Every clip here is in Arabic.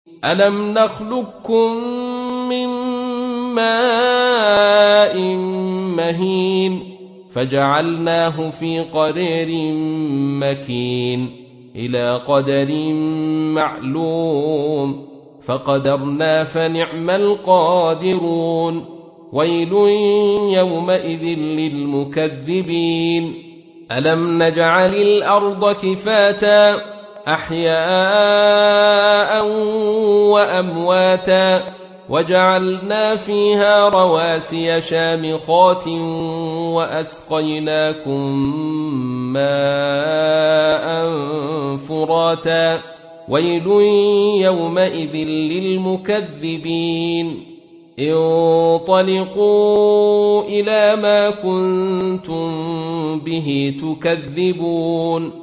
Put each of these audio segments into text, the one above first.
ألم نخلقكم من ماء مهين فجعلناه في قرار مكين إلى قدر معلوم فقدرنا فنعم القادرون ويل يومئذ للمكذبين ألم نجعل الأرض كفاتا أحياء وأمواتا وجعلنا فيها رواسي شامخات وأسقيناكم ماء فراتا ويل يومئذ للمكذبين انطلقوا إلى ما كنتم به تكذبون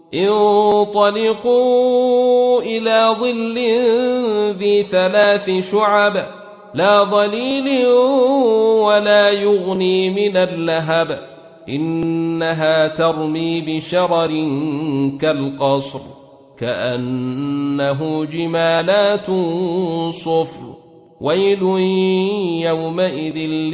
انطلقوا إلى ظل ذي 3 شعب لا ظليل ولا يغني من اللهب إنها ترمي بشرر كالقصر كأنه جمالات صفر ويل يومئذ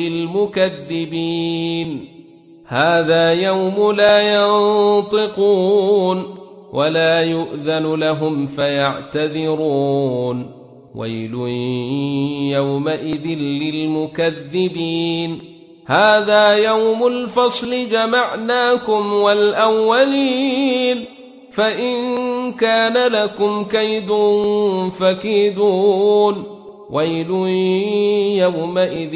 للمكذبين هذا يوم لا ينطقون ولا يؤذن لهم فيعتذرون ويل يومئذ للمكذبين هذا يوم الفصل جمعناكم والأولين فإن كان لكم كيد فكيدون ويل يومئذ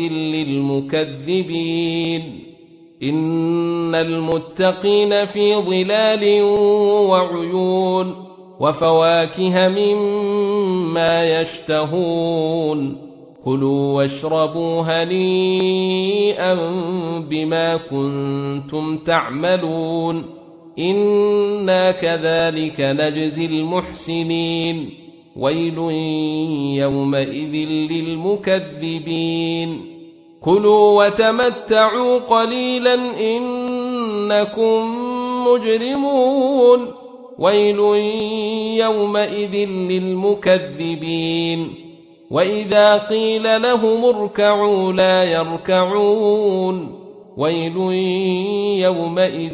للمكذبين إن المتقين في ظلال وعيون وفواكه مما يشتهون كلوا واشربوا هنيئا بما كنتم تعملون إنا كذلك نجزي المحسنين ويل يومئذ للمكذبين كلوا وتمتعوا قليلا إنكم مجرمون ويل يومئذ للمكذبين وإذا قيل لهم اركعوا لا يركعون ويل يومئذ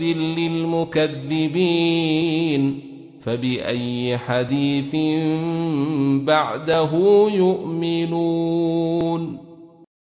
للمكذبين فبأي حديث بعده يؤمنون